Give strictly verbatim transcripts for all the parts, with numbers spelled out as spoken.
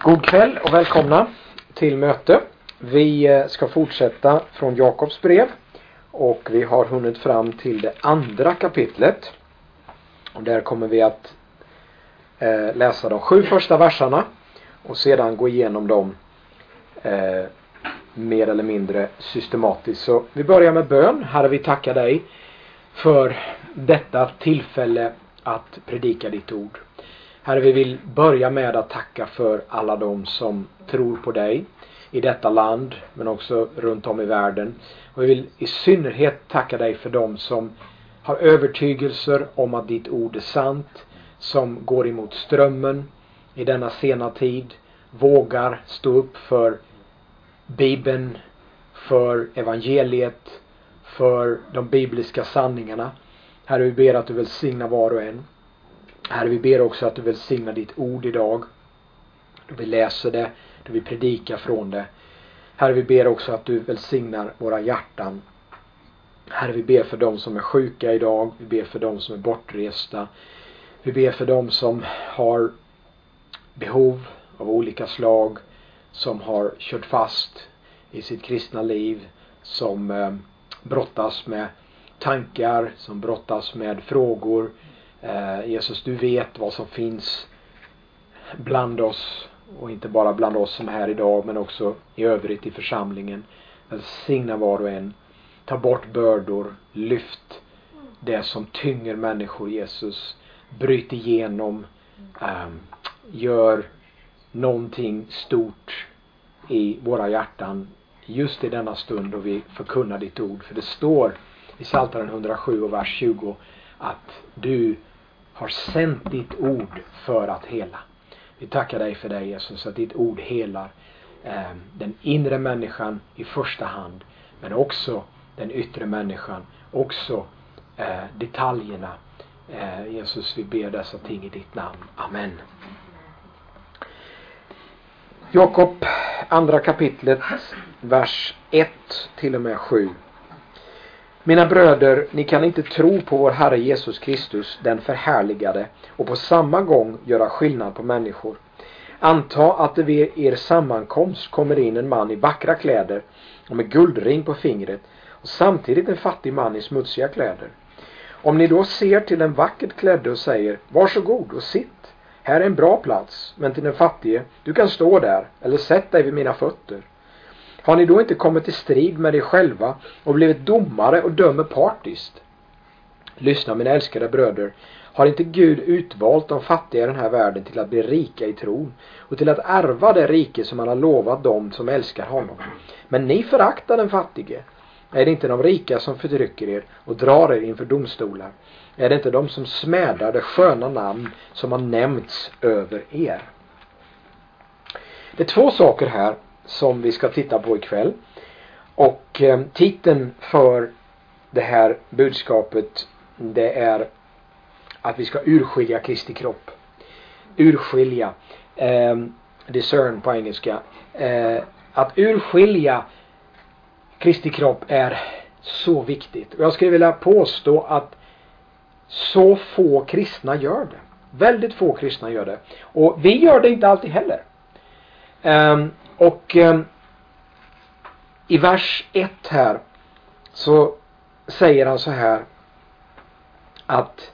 God kväll och välkomna till möte. Vi ska fortsätta från Jakobs brev och vi har hunnit fram till det andra kapitlet. Och där kommer vi att eh, läsa de sju första verserna och sedan gå igenom dem eh, mer eller mindre systematiskt. Så vi börjar med bön. Herre, vi tackar dig för detta tillfälle att predika ditt ord. Herre, vi vill börja med att tacka för alla de som tror på dig i detta land, men också runt om i världen. Och vi vill i synnerhet tacka dig för de som har övertygelser om att ditt ord är sant, som går emot strömmen i denna sena tid, vågar stå upp för Bibeln, för evangeliet, för de bibliska sanningarna. Herre, vi ber att du välsignar var och en. Herre, vi ber också att du välsignar ditt ord idag. Då vi läser det, då vi predikar från det. Herre, vi ber också att du välsignar våra hjärtan. Herre, vi ber för dem som är sjuka idag. Vi ber för dem som är bortresta. Vi ber för dem som har behov av olika slag, som har kört fast i sitt kristna liv, som eh, brottas med tankar, som brottas med frågor. Eh, Jesus, du vet vad som finns bland oss, och inte bara bland oss som är här idag, men också i övrigt i församlingen. Välsigna var och en. Ta bort bördor, lyft det som tynger människor, Jesus. Bryt igenom, eh, gör någonting stort i våra hjärtan just i denna stund då vi förkunnar ditt ord. För det står i Psaltaren hundrasju och vers tjugo att du har sänt ditt ord för att hela. Vi tackar dig för det, Jesus, att ditt ord helar eh, den inre människan i första hand, men också den yttre människan, också eh, detaljerna. Eh, Jesus, vi ber dessa ting i ditt namn. Amen. Jakob, andra kapitlet, vers ett till och med sju. Mina bröder, ni kan inte tro på vår Herre Jesus Kristus, den förhärligade, och på samma gång göra skillnad på människor. Anta att det vid er sammankomst kommer in en man i vackra kläder och med guldring på fingret, och samtidigt en fattig man i smutsiga kläder. Om ni då ser till den vackert klädde och säger, varsågod och sitt, här är en bra plats, men till den fattige, du kan stå där, eller sätt dig vid mina fötter. Har ni då inte kommit i strid med er själva och blivit domare och dömer partiskt? Lyssna, mina älskade bröder. Har inte Gud utvalt de fattiga i den här världen till att bli rika i tron och till att ärva det rike som han har lovat dem som älskar honom? Men ni föraktar den fattige. Är det inte de rika som förtrycker er och drar er inför domstolar? Är det inte de som smädar det sköna namn som har nämnts över er? Det är två saker här som vi ska titta på ikväll. Och eh, titeln för det här budskapet, det är att vi ska urskilja Kristi kropp. Urskilja, eh, discern på engelska. Eh, att urskilja Kristi kropp är så viktigt. Och jag skulle vilja påstå att så få kristna gör det. Väldigt få kristna gör det. Och vi gör det inte alltid heller. Eh, Och eh, i vers ett här så säger han så här att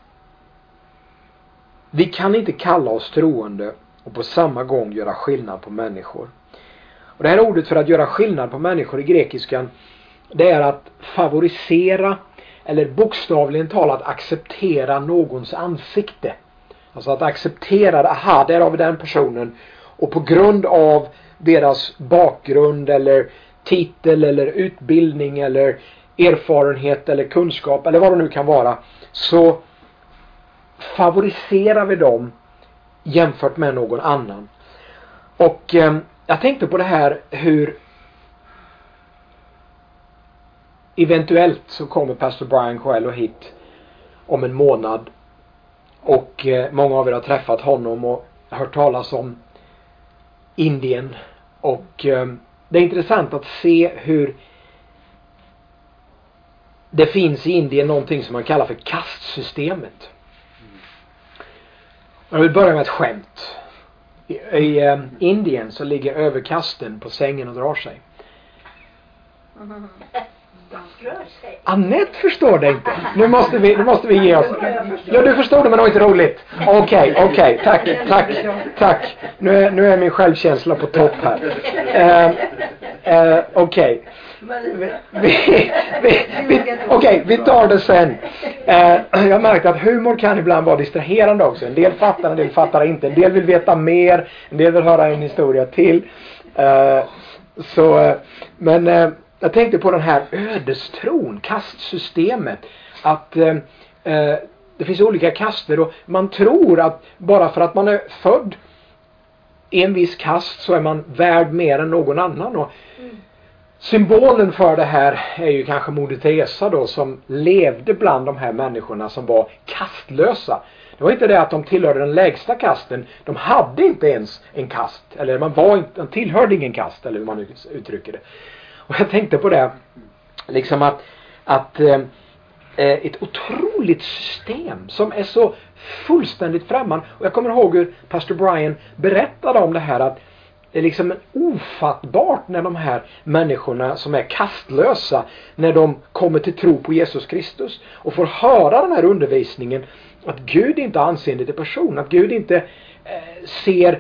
vi kan inte kalla oss troende och på samma gång göra skillnad på människor. Och det här ordet för att göra skillnad på människor i grekiskan, det är att favorisera eller bokstavligen talat acceptera någons ansikte. Alltså att acceptera, aha, där har vi den personen, och på grund av deras bakgrund eller titel eller utbildning eller erfarenhet eller kunskap eller vad det nu kan vara, så favoriserar vi dem jämfört med någon annan. Och eh, jag tänkte på det här, hur eventuellt så kommer pastor Brian Coelho hit om en månad, och eh, många av er har träffat honom och hört talas om Indien. Och eh, det är intressant att se hur det finns i Indien någonting som man kallar för kastsystemet. Jag vill börja med ett skämt. I, i eh, Indien så ligger överkasten på sängen och drar sig. Mm. Annette förstår det inte. Nu måste vi, nu måste vi ge oss. Ja, du förstår det, men det var inte roligt. Okej, okay, okej. Okay. Tack, tack, tack. Nu är, nu är min självkänsla på topp här. Uh, uh, okej. Okay. Vi, vi, vi, okay, vi tar det sen. Uh, jag märkte att humor kan ibland vara distraherande också. En del fattar, en del fattar inte. En del vill veta mer. En del vill höra en historia till. Uh, så, uh, men... Uh, Jag tänkte på den här ödestron, kastsystemet. Att eh, eh, det finns olika kaster och man tror att bara för att man är född i en viss kast så är man värd mer än någon annan. Och mm. Symbolen för det här är ju kanske Moder Teresa då, som levde bland de här människorna som var kastlösa. Det var inte det att de tillhörde den lägsta kasten. De hade inte ens en kast. Eller man var inte, de tillhörde ingen kast, eller hur man uttrycker det. Och jag tänkte på det, liksom att, att eh, ett otroligt system som är så fullständigt främmande. Och jag kommer ihåg hur pastor Brian berättade om det här, att det är liksom ofattbart när de här människorna som är kastlösa, när de kommer till tro på Jesus Kristus och får höra den här undervisningen, att Gud inte har anseende till person, att Gud inte eh, ser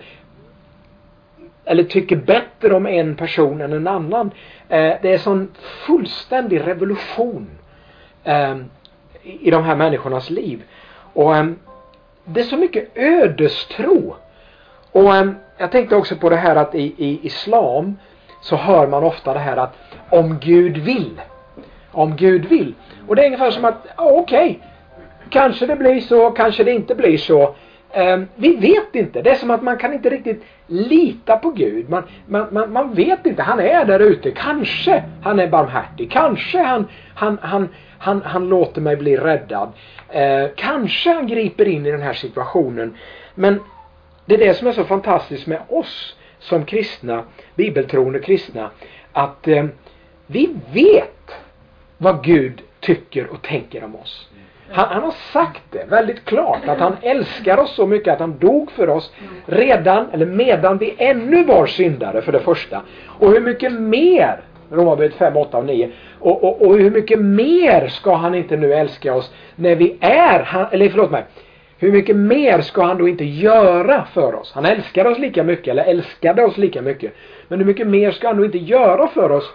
eller tycker bättre om en person än en annan. Eh, det är sån fullständig revolution eh, i de här människornas liv. Och eh, det är så mycket ödestro. Och eh, jag tänkte också på det här att i, i islam så hör man ofta det här att om Gud vill. Om Gud vill. Och det är ungefär som att, okej, okay, kanske det blir så, kanske det inte blir så. Um, vi vet inte. Det är som att man kan inte riktigt lita på Gud. Man, man, man, man vet inte. Han är där ute. Kanske han är barmhärtig. Kanske han, han, han, han, han låter mig bli räddad. Uh, kanske han griper in i den här situationen. Men det är det som är så fantastiskt med oss som kristna, bibeltroende kristna, att uh, vi vet vad Gud tycker och tänker om oss. Han, han har sagt det väldigt klart, att han älskar oss så mycket att han dog för oss redan, eller medan vi ännu var syndare, för det första. Och hur mycket mer, Romarbrevet fem, åtta och nio, och, och, och hur mycket mer ska han inte nu älska oss när vi är, han, eller förlåt mig, hur mycket mer ska han då inte göra för oss? Han älskar oss lika mycket, eller älskade oss lika mycket. Men hur mycket mer ska han då inte göra för oss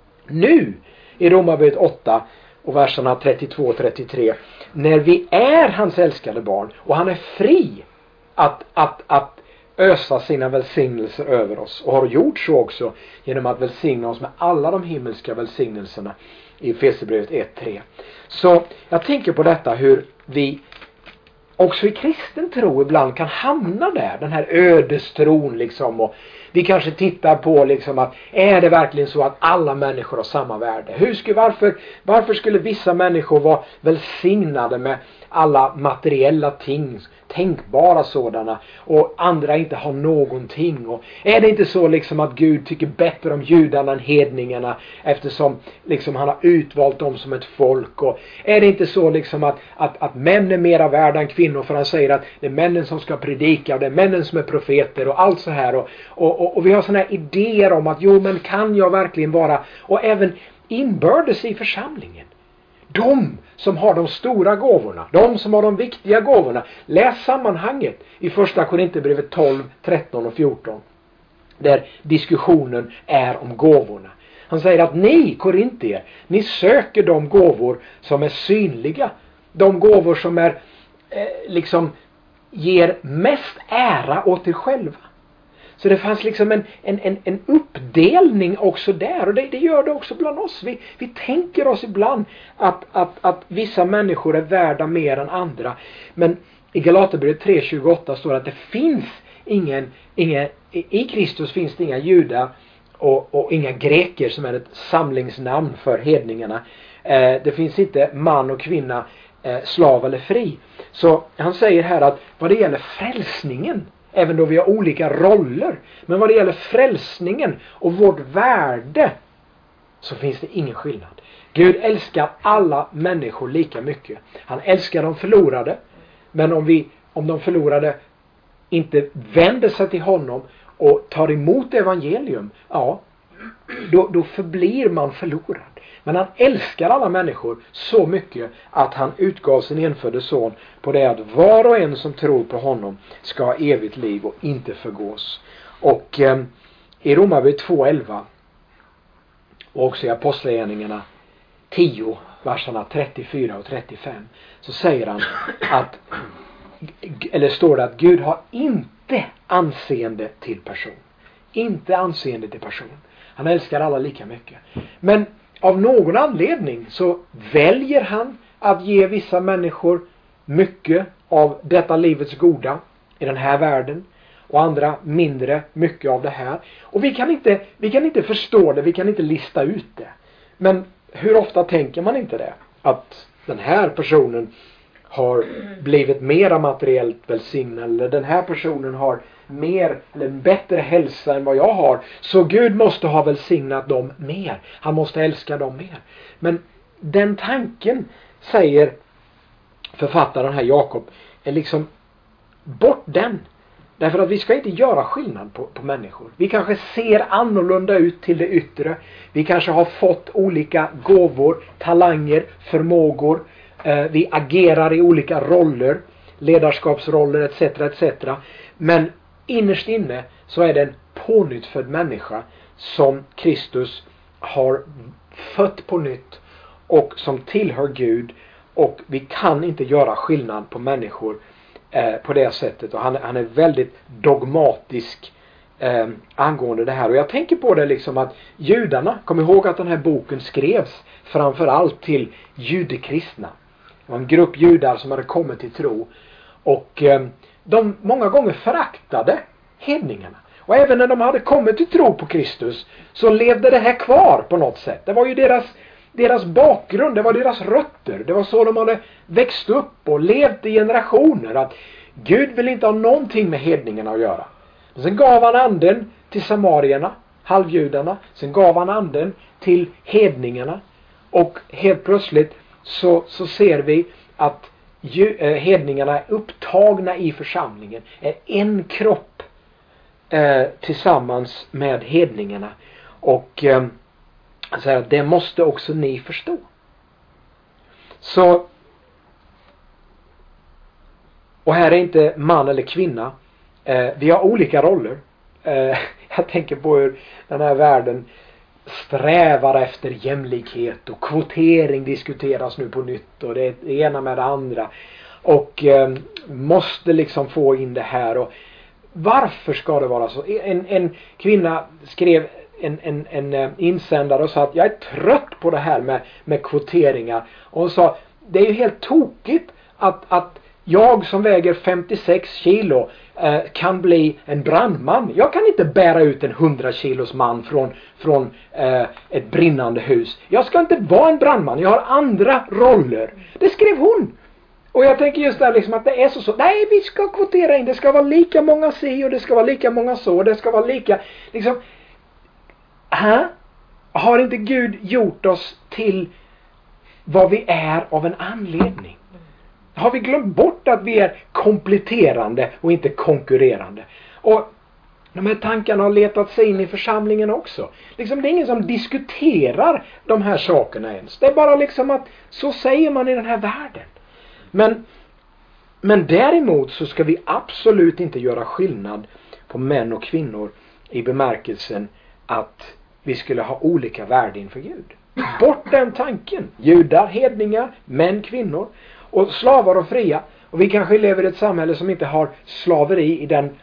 nu i Romarbrevet åtta och verserna trettiotvå och trettiotre, när vi är hans älskade barn och han är fri att, att, att ösa sina välsignelser över oss, och har gjort så också genom att välsigna oss med alla de himmelska välsignelserna i Efesierbrevet ett tre. Så jag tänker på detta, hur vi också i kristen tro ibland kan hamna där, den här ödestron liksom, och vi kanske tittar på liksom att är det verkligen så att alla människor har samma värde? Hur skulle, varför, varför skulle vissa människor vara välsignade med alla materiella ting, tänkbara sådana, och andra inte har någonting? Och är det inte så liksom att Gud tycker bättre om judarna än hedningarna, eftersom liksom han har utvalt dem som ett folk? Och är det inte så liksom att, att, att män är mera värda än kvinnor, för han säger att det är männen som ska predika och det är männen som är profeter och allt så här, och, och, och, och vi har såna här idéer om att jo, men kan jag verkligen vara, och även inbördes i församlingen, de som har de stora gåvorna, de som har de viktiga gåvorna. Läs sammanhanget i första Korinthierbrevet tolv, tretton och fjorton. Där diskussionen är om gåvorna. Han säger att ni korintier, ni söker de gåvor som är synliga. De gåvor som är eh, liksom ger mest ära åt er själva. Så det fanns liksom en, en, en, en uppdelning också där. Och det, det gör det också bland oss. Vi, vi tänker oss ibland att, att, att vissa människor är värda mer än andra. Men i Galaterbrevet tre tjugoåtta står det att det finns ingen, ingen i Kristus finns det inga judar och, och inga greker, som är ett samlingsnamn för hedningarna. Eh, det finns inte man och kvinna, eh, slav eller fri. Så han säger här att vad det gäller frälsningen, även då vi har olika roller, men vad det gäller frälsningen och vårt värde, så finns det ingen skillnad. Gud älskar alla människor lika mycket. Han älskar de förlorade, men om vi om de förlorade inte vänder sig till honom och tar emot evangelium, ja, då, då förblir man förlorad. Men han älskar alla människor så mycket att han utgav sin enfödde son på det att var och en som tror på honom ska ha evigt liv och inte förgås. Och eh, i Romarbrevet två elva och också i Apostlagärningarna tio, verserna trettiofyra och trettiofem, så säger han att, eller står det att Gud har inte anseende till person. Inte anseende till person. Han älskar alla lika mycket. Men av någon anledning så väljer han att ge vissa människor mycket av detta livets goda i den här världen och andra mindre mycket av det här. Och vi kan inte, vi kan inte förstå det, vi kan inte lista ut det. Men hur ofta tänker man inte det? Att den här personen har blivit mera materiellt välsignad, eller den här personen har mer eller bättre hälsa än vad jag har, så Gud måste ha välsignat dem mer. Han måste älska dem mer. Men den tanken, säger författaren här Jakob, är liksom bort den. Därför att vi ska inte göra skillnad på, på människor. Vi kanske ser annorlunda ut till det yttre. Vi kanske har fått olika gåvor, talanger, förmågor. Eh, vi agerar i olika roller, ledarskapsroller et cetera et cetera. Men innerst inne så är det en pånyttfödd människa som Kristus har fött på nytt och som tillhör Gud. Och vi kan inte göra skillnad på människor eh, på det sättet. Och han, han är väldigt dogmatisk eh, angående det här. Och jag tänker på det liksom att judarna, kom ihåg att den här boken skrevs framförallt till judekristna. Det var en grupp judar som hade kommit till tro. Och eh, de många gånger föraktade hedningarna. Och även när de hade kommit till tro på Kristus så levde det här kvar på något sätt. Det var ju deras, deras bakgrund, det var deras rötter. Det var så de hade växt upp och levt i generationer. Att Gud vill inte ha någonting med hedningarna att göra. Men sen gav han anden till samarierna, halvjudarna. Sen gav han anden till hedningarna. Och helt plötsligt så, så ser vi att hedningarna är upptagna i församlingen. Är en kropp eh, tillsammans med hedningarna. Och eh, säger att det måste också ni förstå. Så, och här är inte man eller kvinna. Eh, vi har olika roller. Eh, jag tänker på hur den här världen strävar efter jämlikhet och kvotering diskuteras nu på nytt och det är det ena med det andra och eh, måste liksom få in det här. Och varför ska det vara så? En, en kvinna skrev en, en, en insändare och sa att jag är trött på det här med, med kvoteringar, och hon sa det är ju helt tokigt att, att jag som väger femtiosex kilo eh, kan bli en brandman. Jag kan inte bära ut en hundra kilos man från, från eh, ett brinnande hus. Jag ska inte vara en brandman. Jag har andra roller. Det skrev hon. Och jag tänker just där liksom att det är så så. Nej, vi ska kvotera in. Det ska vara lika många si och det ska vara lika många så. Det ska vara lika liksom. Hä? Har inte Gud gjort oss till vad vi är av en anledning? Har vi glömt bort att vi är kompletterande och inte konkurrerande? Och de här tankarna har letat sig in i församlingen också. Liksom det är ingen som diskuterar de här sakerna ens. Det är bara liksom att så säger man i den här världen. Men, men däremot så ska vi absolut inte göra skillnad på män och kvinnor i bemärkelsen att vi skulle ha olika värde inför Gud. Bort den tanken. Judar, hedningar, män, kvinnor. Och slavar och fria. Och vi kanske lever i ett samhälle som inte har slaveri i den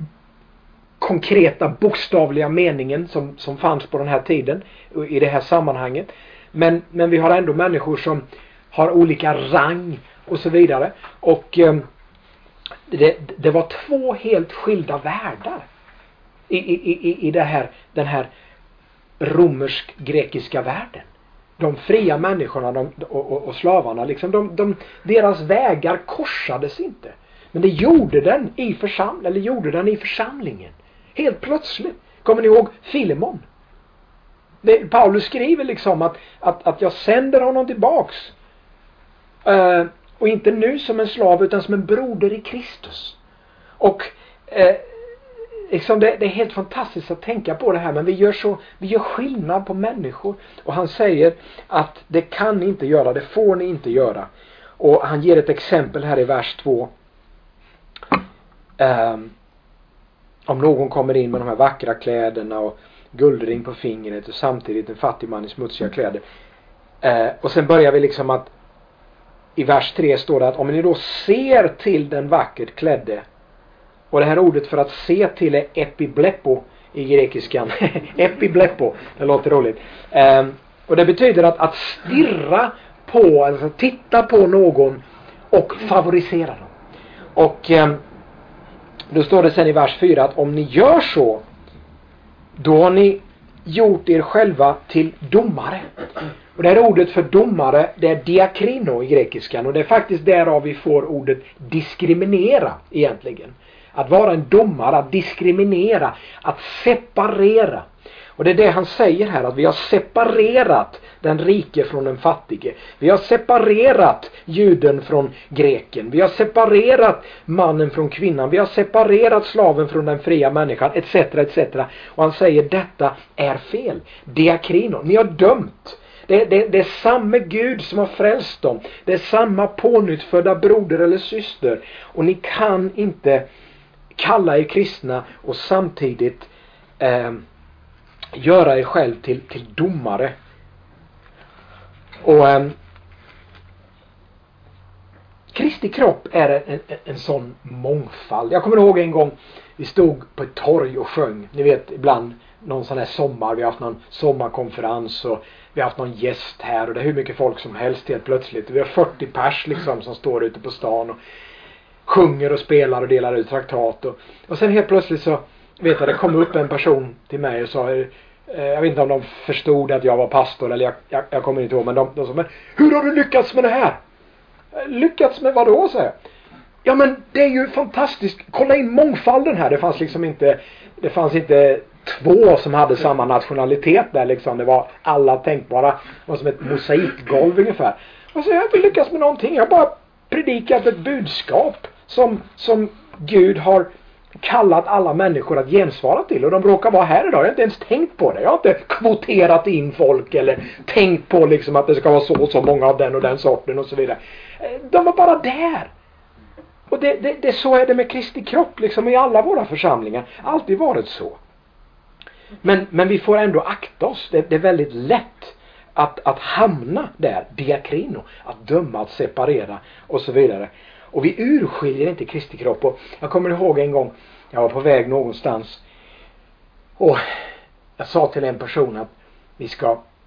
konkreta bokstavliga meningen som, som fanns på den här tiden. I det här sammanhanget. Men, men vi har ändå människor som har olika rang och så vidare. Och eh, det, det var två helt skilda världar. I, i, i, i det här, den här romersk-grekiska världen. De fria människorna de, och, och, och slavarna, liksom, de, de, deras vägar korsades inte. Men det gjorde den i försam, eller gjorde den i församlingen. Helt plötsligt. Kommer ni ihåg Filemon? Det, Paulus skriver liksom att, att, att jag sänder honom tillbaks. Uh, och inte nu som en slav utan som en broder i Kristus. Och eh, liksom det, det är helt fantastiskt att tänka på det här, men vi gör så, vi gör skillnad på människor. Och han säger att det kan ni inte göra, det får ni inte göra. Och han ger ett exempel här i vers två. Um, om någon kommer in med de här vackra kläderna och guldring på fingret och samtidigt en fattig man i smutsiga kläder. Uh, och sen börjar vi liksom att i vers tre står det att om ni då ser till den vackert klädde, och det här ordet för att se till är epiblepo i grekiskan. Epiblepo, det låter roligt. Um, och det betyder att, att stirra på, alltså titta på någon och favorisera dem. Och um, då står det sen i vers fyra att om ni gör så, då har ni gjort er själva till domare. Och det här ordet för domare, det är diakrino i grekiskan. Och det är faktiskt därav vi får ordet diskriminera egentligen. Att vara en domare, att diskriminera, att separera. Och det är det han säger här, att vi har separerat den rike från den fattige. Vi har separerat juden från greken. Vi har separerat mannen från kvinnan. Vi har separerat slaven från den fria människan, etc, et cetera. Och han säger, detta är fel. Diakrino, ni har dömt. Det, det, det är samma Gud som har frälst dem. Det är samma pånyttfödda broder eller syster. Och ni kan inte kalla er kristna och samtidigt eh, göra er själv till, till domare. Och eh, Kristi kropp är en, en, en sån mångfald. Jag kommer ihåg en gång vi stod på ett torg och sjöng. Ni vet, ibland någon sån här sommar. Vi har haft någon sommarkonferens och vi har haft någon gäst här. Och det är hur mycket folk som helst helt plötsligt. Vi har fyrtio pers liksom som står ute på stan och sjunger och spelar och delar ut traktat. Och, och sen helt plötsligt så vet jag, det kom upp en person till mig och sa, eh, jag vet inte om de förstod att jag var pastor eller jag, jag, jag kommer inte ihåg, men de, de sa, men hur har du lyckats med det här? Lyckats med vad då, säger jag. Ja, men det är ju fantastiskt. Kolla in mångfalden här. Det fanns liksom inte, det fanns inte två som hade samma nationalitet där liksom. Det var alla tänkbara. Det var som ett mosaikgolv ungefär. Och så jag har inte lyckats med någonting. Jag har bara predikat ett budskap som, som Gud har kallat alla människor att gensvara till. Och de råkar vara här idag. Jag har inte ens tänkt på det. Jag har inte kvoterat in folk eller tänkt på liksom att det ska vara så och så många av den och den sorten och så vidare. De var bara där. Och det, det, det så är det med Kristi kropp liksom i alla våra församlingar. Alltid varit så. Men, men vi får ändå akta oss. Det, det är väldigt lätt att, att hamna där, diakrino, att döma, att separera och så vidare. Och vi urskiljer inte Kristi kropp. Och jag kommer ihåg en gång, jag var på väg någonstans och jag sa till en person att vi ska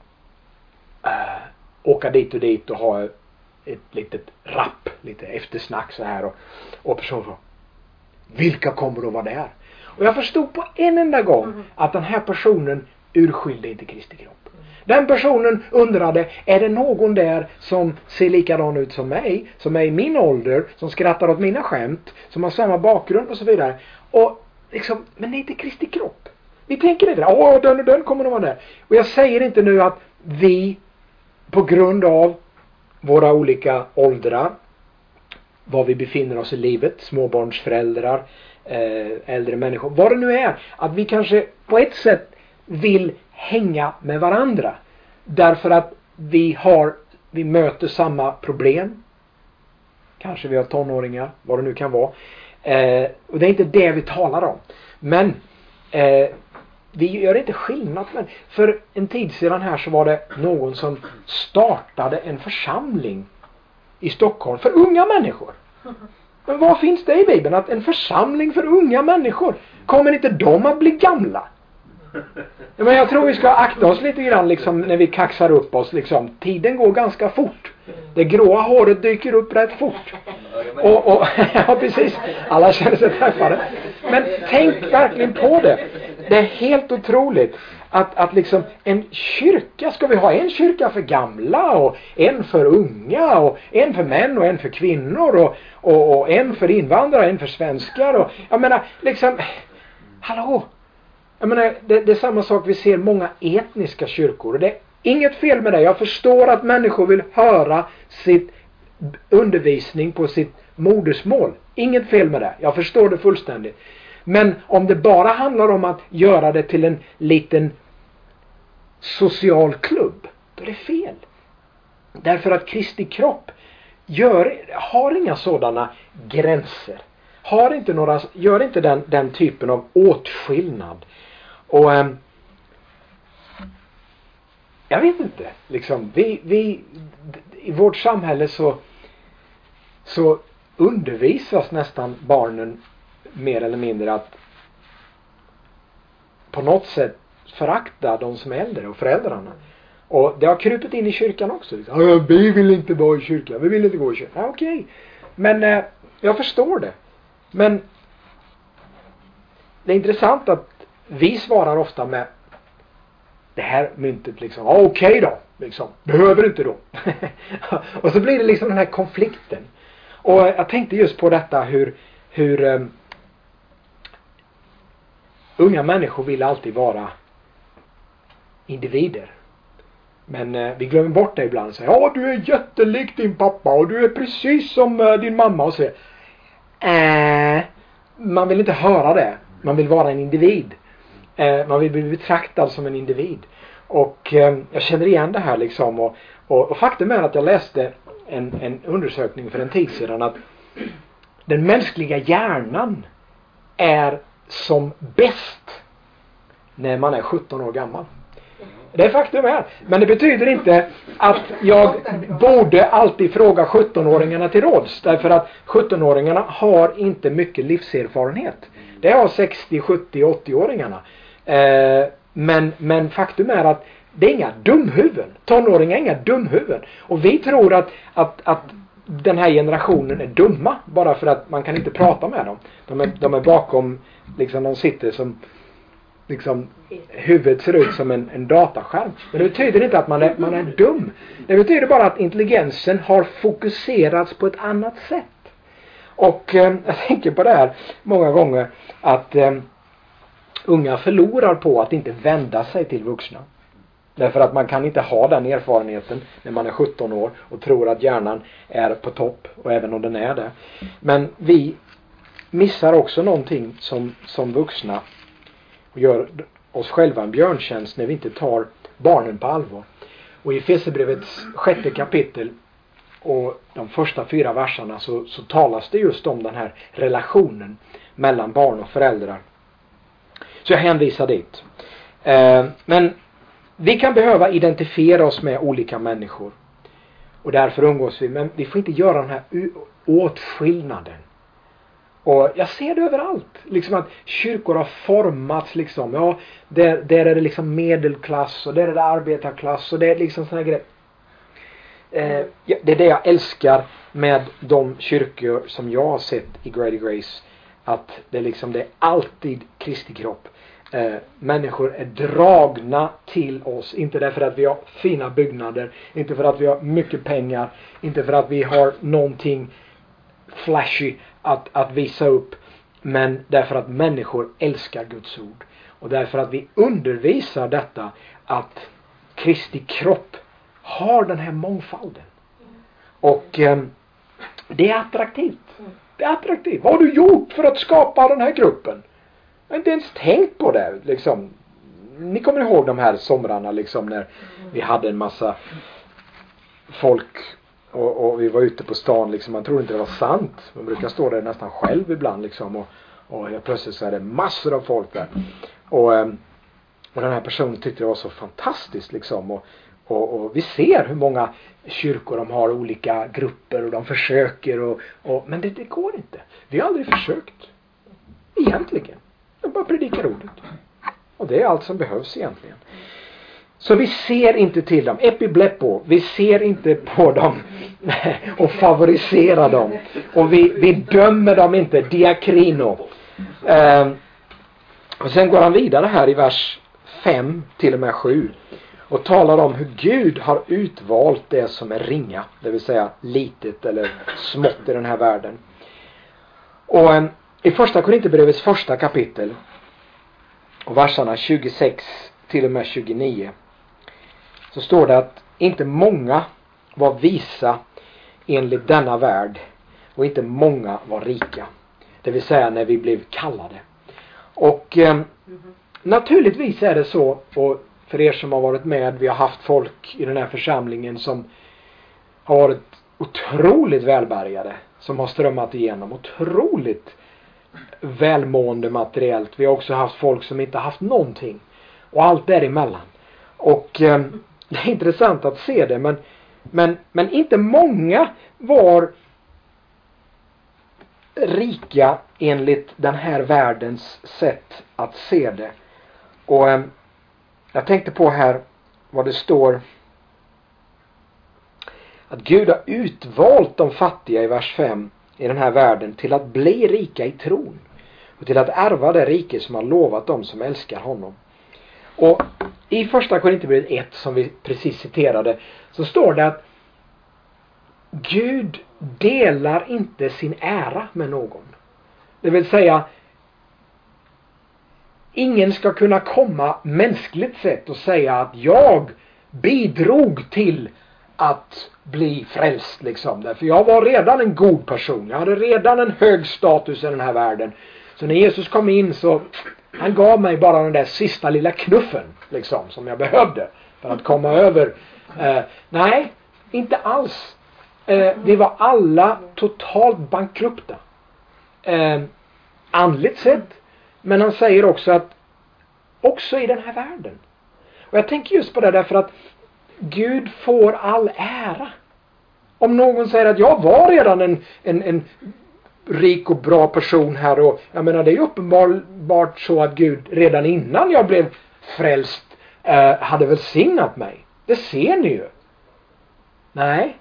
äh, åka dit och dit och ha ett litet rapp, lite eftersnack så här. Och, och personen sa, vilka kommer att vara där? Och jag förstod på en enda gång mm. att den här personen urskilde inte Kristi kropp. Den personen undrade, är det någon där som ser likadan ut som mig, som är i min ålder, som skrattar åt mina skämt, som har samma bakgrund och så vidare. Och liksom, men det är inte Kristi kropp. Vi tänker inte, åh den och den kommer att vara där. Och jag säger inte nu att vi på grund av våra olika åldrar, var vi befinner oss i livet, småbarnsföräldrar, äldre människor, vad det nu är, att vi kanske på ett sätt vill hänga med varandra därför att vi har vi möter samma problem, kanske vi har tonåringar, vad det nu kan vara, eh, och det är inte det vi talar om, men eh, vi gör inte skillnad. Men för en tid sedan här så var det någon som startade en församling i Stockholm för unga människor. Men vad finns det i Bibeln? Att en församling för unga människor, kommer inte de att bli gamla? Ja, men jag tror vi ska akta oss lite grann liksom, när vi kaxar upp oss. Liksom. Tiden går ganska fort. Det gråa håret dyker upp rätt fort. Och, och, ja, precis. Alla känner sig träffade. Men tänk verkligen på det. Det är helt otroligt att, att liksom en kyrka, ska vi ha en kyrka för gamla och en för unga och en för män och en för kvinnor och, och, och en för invandrare och en för svenskar. Och, jag menar, liksom, hallå? Jag menar, det, det är samma sak, vi ser många etniska kyrkor och det är inget fel med det. Jag förstår att människor vill höra sitt undervisning på sitt modersmål. Inget fel med det. Jag förstår det fullständigt. Men om det bara handlar om att göra det till en liten social klubb, då är det fel. Därför att Kristi kropp gör, har inga sådana gränser. Har inte några, gör inte den, den typen av åtskillnad. Och eh, jag vet inte, liksom, vi, vi i vårt samhälle så, så undervisas nästan barnen mer eller mindre att på något sätt förakta de som är äldre och föräldrarna. Och det har krupit in i kyrkan också. Liksom. Vi vill inte vara i kyrkan, vi vill inte gå i kyrkan. Ja, okej. Okay. Men eh, jag förstår det. Men det är intressant att vi svarar ofta med det här myntet liksom. Okej okay då, liksom. Behöver inte då. Och så blir det liksom den här konflikten. Och jag tänkte just på detta hur, hur um, unga människor vill alltid vara individer. Men uh, vi glömmer bort det ibland. Så, ja, du är jättelik din pappa och du är precis som uh, din mamma och så. Äh, man vill inte höra det. Man vill vara en individ. Uh, man vill bli betraktad som en individ. Och uh, jag känner igen det här liksom. Och, och, och faktum är att jag läste en, en undersökning för en tid sedan att den mänskliga hjärnan är som bäst när man är sjutton år gammal. Det är faktum är. Men det betyder inte att jag borde alltid fråga sjuttonåringarna till råds. Därför att sjuttonåringarna har inte mycket livserfarenhet. Det har sextio, sjuttio, åttio-åringarna. Eh, men, men faktum är att det är inga dumhuvuden. Tonåringar är inga dumhuvuden. Och vi tror att, att, att den här generationen är dumma. Bara för att man kan inte prata med dem. De är, de är bakom, liksom de sitter som... liksom huvudet ser ut som en, en dataskärm. Men det betyder inte att man är, man är dum. Det betyder bara att intelligensen har fokuserats på ett annat sätt. Och eh, jag tänker på det här många gånger att eh, unga förlorar på att inte vända sig till vuxna. Därför att man kan inte ha den erfarenheten när man är sjutton år och tror att hjärnan är på topp, och även om den är det. Men vi missar också någonting som, som vuxna och gör oss själva en björntjänst när vi inte tar barnen på allvar. Och i Efesierbrevets sjätte kapitel och de första fyra verserna så, så talas det just om den här relationen mellan barn och föräldrar. Så jag hänvisar dit. Eh, men vi kan behöva identifiera oss med olika människor. Och därför umgås vi. Men vi får inte göra den här åtskillnaden. Och jag ser det överallt. Liksom att kyrkor har formats liksom. Ja, där, där är det liksom medelklass och där är det arbetarklass och det är liksom såna här grejer. Eh, ja, det är det jag älskar med de kyrkor som jag har sett i Grady Grace. Att det liksom det är alltid Kristi kropp. Eh, människor är dragna till oss. Inte därför att vi har fina byggnader. Inte för att vi har mycket pengar. Inte för att vi har någonting flashy att, att visa upp. Men därför att människor älskar Guds ord. Och därför att vi undervisar detta att Kristi kropp har den här mångfalden. Och eh, det är attraktivt. Det är attraktivt. Vad har du gjort för att skapa den här gruppen? Jag har inte ens tänkt på det. Liksom. Ni kommer ihåg de här somrarna liksom, när vi hade en massa folk och, och vi var ute på stan. Liksom. Man trodde inte det var sant. Man brukar stå där nästan själv ibland. Liksom, och, och helt plötsligt så är det massor av folk där. Och, och den här personen tyckte det var så fantastiskt. Liksom, och, och, och vi ser hur många kyrkor de har, olika grupper, och de försöker. Och, och, men det, det går inte. Vi har aldrig försökt. Egentligen. De bara predikar ordet. Och det är allt som behövs egentligen. Så vi ser inte till dem. Epibleppo. Vi ser inte på dem. Och favoriserar dem. Och vi, vi dömer dem inte. Diakrino. Uh, och sen går han vidare här i vers fem till och med sju. Och talar om hur Gud har utvalt det som är ringa. Det vill säga litet eller smått i den här världen. Och um, i första Korinthierbrevets första kapitel och verserna tjugosex till och med tjugonio så står det att inte många var visa enligt denna värld och inte många var rika. Det vill säga när vi blev kallade. Och eh, naturligtvis är det så, och för er som har varit med, vi har haft folk i den här församlingen som har varit otroligt välbärgade, som har strömmat igenom, otroligt välmående materiellt. Vi har också haft folk som inte haft någonting, och allt däremellan. Och eh, det är intressant att se det, men, men, men inte många var rika enligt den här världens sätt att se det. Och eh, jag tänkte på här vad det står, att Gud har utvalt de fattiga i vers fem i den här världen till att bli rika i tron och till att ärva det rike som har lovat dem som älskar honom. Och i första Korinthierbrevet ett, som vi precis citerade, så står det att Gud delar inte sin ära med någon. Det vill säga, ingen ska kunna komma mänskligt sett och säga att jag bidrog till att bli frälst liksom. Därför jag var redan en god person. Jag hade redan en hög status i den här världen. Så när Jesus kom in så han gav mig bara den där sista lilla knuffen liksom, som jag behövde för att komma över. Eh, nej, inte alls. Eh, vi var alla totalt bankrupta. Eh, andligt sett. Men han säger också att också i den här världen. Och jag tänker just på det därför att Gud får all ära. Om någon säger att jag var redan en, en, en rik och bra person här, och jag menar det är uppenbart så att Gud redan innan jag blev frälst eh, hade välsignat mig. Det ser ni ju. Nej.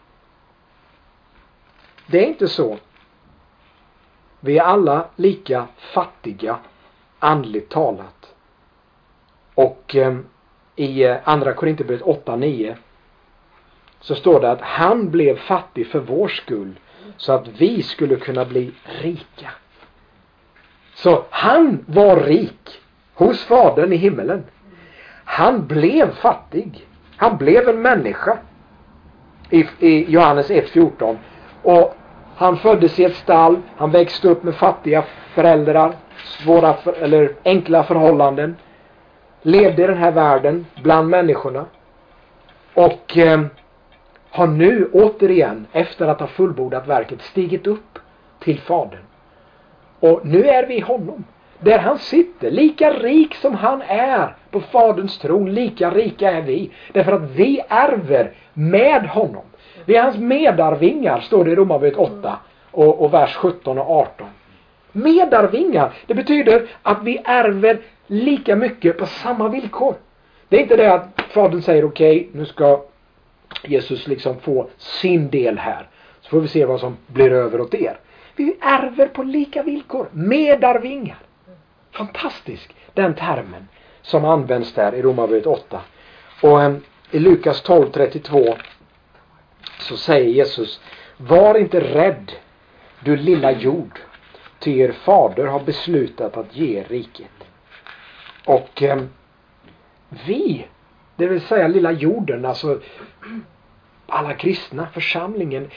Det är inte så. Vi är alla lika fattiga andligt talat. Och eh, i andra Korinthierbrevet åtta nio så står det att han blev fattig för vår skull så att vi skulle kunna bli rika. Så han var rik hos Fadern i himmelen. Han blev fattig. Han blev en människa i, i Johannes ett fjorton. Och han föddes i ett stall. Han växte upp med fattiga föräldrar, svåra för, eller enkla förhållanden. Levde i den här världen bland människorna. Och eh, har nu återigen, efter att ha fullbordat verket, stigit upp till Fadern. Och nu är vi honom. Där han sitter, lika rik som han är på Faderns tron, lika rika är vi. Därför att vi ärver med honom. Vi är hans medarvingar, står det i Romarbrevet åtta och, och vers sjutton och arton. Medarvingar, det betyder att vi ärver lika mycket på samma villkor. Det är inte det att Fadern säger okej, okay, nu ska Jesus liksom få sin del här. Så får vi se vad som blir över åt er. Vi ärver på lika villkor. Medarvingar. Fantastisk, den termen som används där i Romarbrevet åtta. Och um, i Lukas tolv trettiotvå så säger Jesus: var inte rädd, du lilla jord, ty er fader har beslutat att ge riket. Och um, vi, det vill säga lilla jorden, alltså alla kristna, församlingen.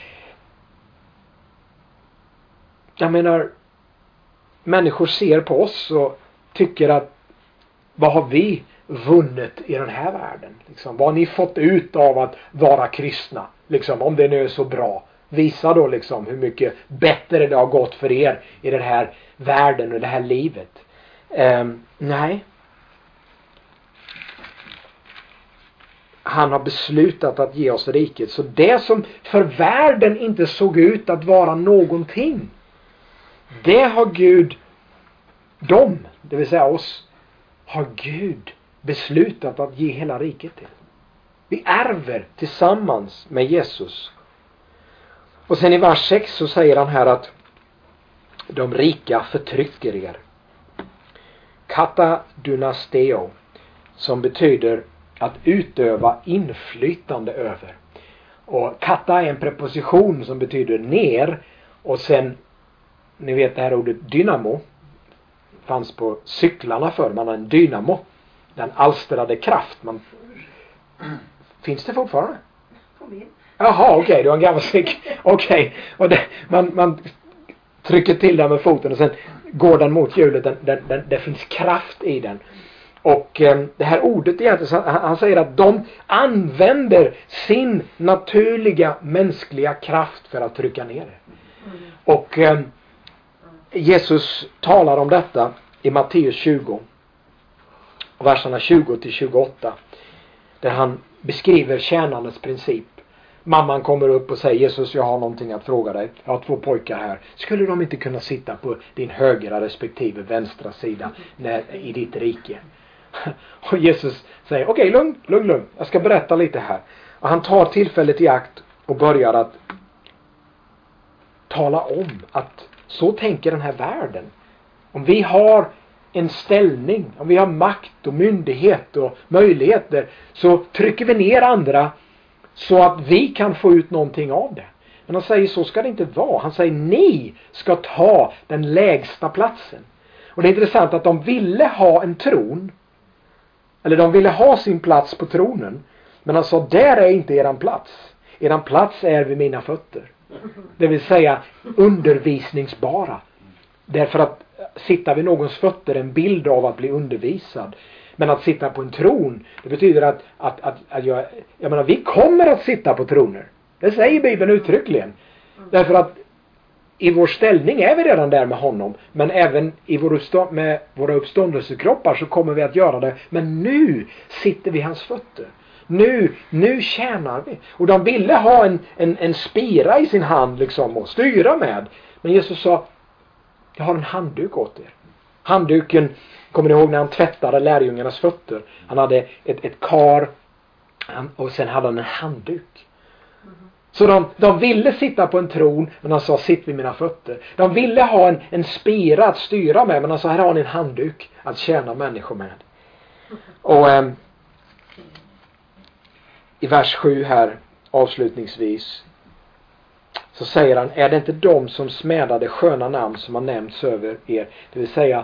Jag menar, människor ser på oss och tycker att vad har vi vunnit i den här världen? Liksom, vad har ni fått ut av att vara kristna? Liksom, om det nu är så bra. Visa då liksom hur mycket bättre det har gått för er i den här världen och det här livet. Um, nej. Han har beslutat att ge oss riket. Så det som för världen inte såg ut att vara någonting, det har Gud, dem, det vill säga oss, har Gud beslutat att ge hela riket till. Vi ärver tillsammans med Jesus. Och sen i vers sex så säger han här att de rika förtrycker er. Kata dynasteo, som betyder att utöva inflytande över. Och kata är en preposition som betyder ner, och sen, ni vet det här ordet dynamo fanns på cyklarna för, man har en dynamo, den alstrade kraft. Man, finns det fortfarande? Jaha, okej, okay, du har en gammal cykel. Okej, okay. Och det, man, man trycker till den med foten och sen går den mot hjulet. Den, den, den, det finns kraft i den. Och eh, det här ordet egentligen, han, han säger att de använder sin naturliga mänskliga kraft för att trycka ner det. Och eh, Jesus talar om detta i Matteus tjugo, verserna tjugo till tjugoåtta, där han beskriver tjänandets princip. Mamman kommer upp och säger: Jesus, jag har någonting att fråga dig. Jag har två pojkar här. Skulle de inte kunna sitta på din högra respektive vänstra sida när, i ditt rike? Och Jesus säger: okej, okay, lugn, lugn, lugn. Jag ska berätta lite här. Och han tar tillfället i akt och börjar att tala om att så tänker den här världen. Om vi har en ställning, om vi har makt och myndighet och möjligheter, så trycker vi ner andra så att vi kan få ut någonting av det. Men han säger: så ska det inte vara. Han säger: ni ska ta den lägsta platsen. Och det är intressant att de ville ha en tron, eller de ville ha sin plats på tronen, men han sa: där är inte eran plats. Eran plats är vid mina fötter. Det vill säga undervisningsbara. Därför att sitta vid någons fötter är en bild av att bli undervisad. Men att sitta på en tron, det betyder att, att, att, att jag, jag menar, vi kommer att sitta på troner. Det säger Bibeln uttryckligen. Därför att i vår ställning är vi redan där med honom. Men även i vår uppstå- med våra uppståndelsekroppar så kommer vi att göra det. Men nu sitter vi hans fötter. Nu, nu tjänar vi. Och de ville ha en, en, en spira i sin hand liksom och styra med. Men Jesus sa: jag har en handduk åt er. Handduken, kommer ni ihåg när han tvättade lärjungarnas fötter? Han hade ett, ett kar och sen hade han en handduk. Så de, de ville sitta på en tron, men han sa: sitt vid mina fötter. De ville ha en, en spira att styra med, men han sa: här har ni en handduk att tjäna människor med. Och eh, i vers sju här avslutningsvis så säger han: är det inte de som smädade sköna namn som har nämnts över er? Det vill säga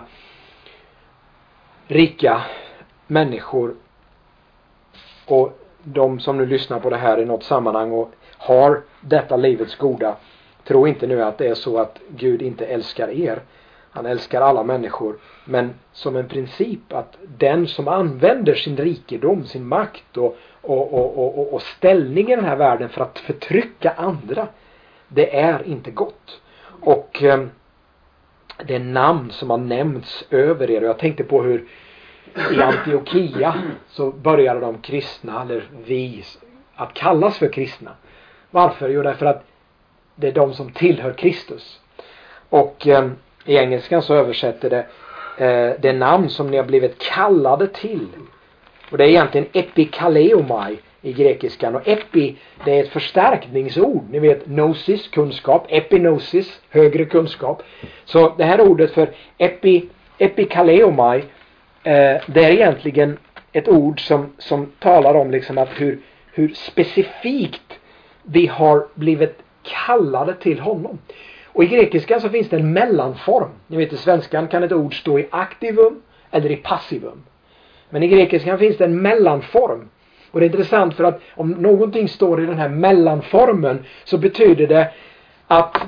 rika människor och de som nu lyssnar på det här i något sammanhang och har detta livets goda. Tro inte nu att det är så att Gud inte älskar er. Han älskar alla människor. Men som en princip att den som använder sin rikedom, sin makt och, och, och, och, och ställning i den här världen för att förtrycka andra, det är inte gott. Och eh, det namn som har nämnts över er. Och jag tänkte på hur i Antiochia så började de kristna, eller vi, att kallas för kristna. Varför? Jo, därför att det är de som tillhör Kristus. Och eh, i engelskan så översätter det eh, det namn som ni har blivit kallade till. Och det är egentligen epikaleomai i grekiskan. Och epi, det är ett förstärkningsord. Ni vet, gnosis, kunskap. Epinosis, högre kunskap. Så det här ordet för epi, epikaleomai, eh, det är egentligen ett ord som, som talar om liksom att hur, hur specifikt vi har blivit kallade till honom. Och i grekiskan så finns det en mellanform. Ni vet, i svenskan kan ett ord stå i aktivum eller i passivum. Men i grekiskan finns det en mellanform. Och det är intressant för att om någonting står i den här mellanformen så betyder det att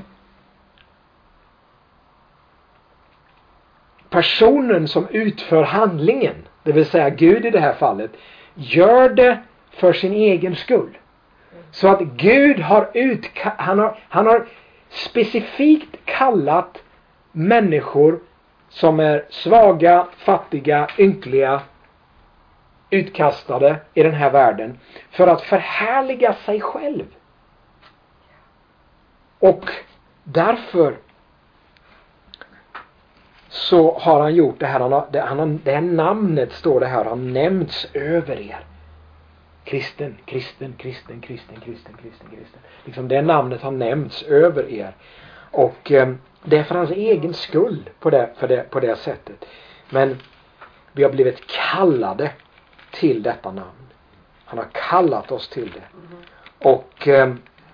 personen som utför handlingen, det vill säga Gud i det här fallet, gör det för sin egen skull. Så att Gud har, utka- han har, han har specifikt kallat människor som är svaga, fattiga, ynkliga, utkastade i den här världen för att förhärliga sig själv. Och därför så har han gjort det här. Han har, det, han har, det här namnet står det här, har nämnts över er. Kristen, kristen, kristen, kristen, kristen, kristen, kristen. Liksom det namnet har nämnts över er. Och eh, det är för hans egen skull på det, för det, på det sättet. Men vi har blivit kallade till detta namn. Han har kallat oss till det. Och eh,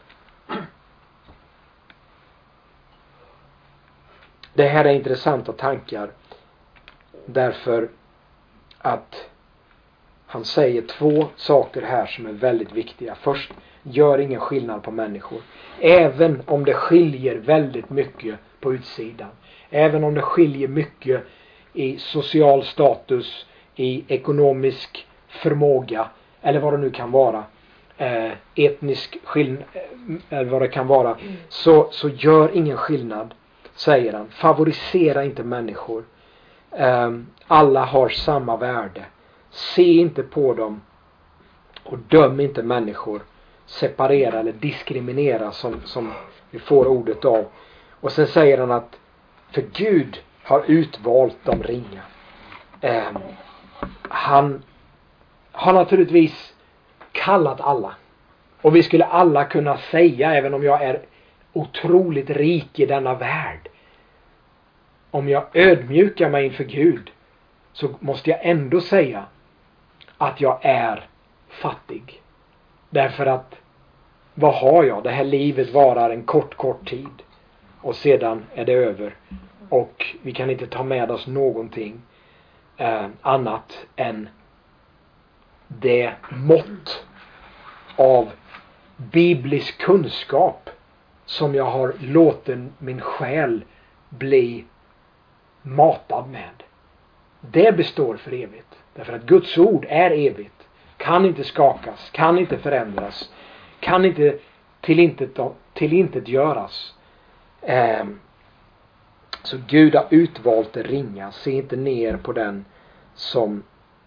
det här är intressanta tankar. Därför att han säger två saker här som är väldigt viktiga. Först, gör ingen skillnad på människor. Även om det skiljer väldigt mycket på utsidan. Även om det skiljer mycket i social status, i ekonomisk förmåga eller vad det nu kan vara. Eh, etnisk skillnad eller vad det kan vara. Så, så gör ingen skillnad, säger han. Favorisera inte människor. Eh, alla har samma värde. Se inte på dem och döm inte människor. Separera eller diskriminera som, som vi får ordet av. Och sen säger han att för Gud har utvalt de ringa. Eh, han har naturligtvis kallat alla. Och vi skulle alla kunna säga, även om jag är otroligt rik i denna värld, om jag ödmjukar mig inför Gud, så måste jag ändå säga att jag är fattig. Därför att vad har jag? Det här livet varar en kort, kort tid. Och sedan är det över. Och vi kan inte ta med oss någonting eh, annat än det mått av biblisk kunskap som jag har låtit min själ bli matad med. Det består för evigt. Därför att Guds ord är evigt. Kan inte skakas, kan inte förändras, kan inte tillintet, tillintet göras. Eh, så Gud har utvalt det ringa. Se inte ner på den som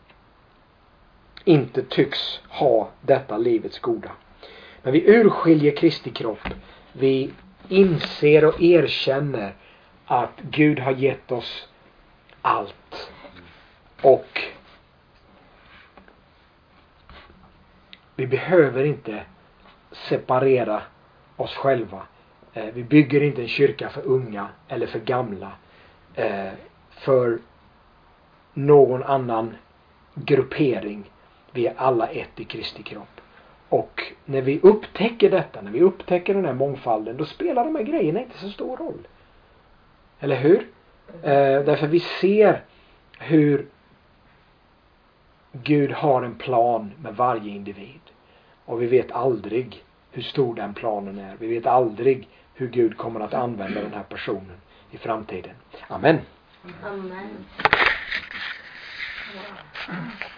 inte tycks ha detta livets goda. När vi urskiljer Kristi kropp, vi inser och erkänner att Gud har gett oss allt. Och vi behöver inte separera oss själva. Vi bygger inte en kyrka för unga eller för gamla. För någon annan gruppering. Vi är alla ett i Kristi kropp. Och när vi upptäcker detta, när vi upptäcker den här mångfalden, då spelar de här grejerna inte så stor roll. Eller hur? Eh, därför vi ser hur Gud har en plan med varje individ. Och vi vet aldrig hur stor den planen är. Vi vet aldrig hur Gud kommer att använda den här personen i framtiden. Amen. Amen.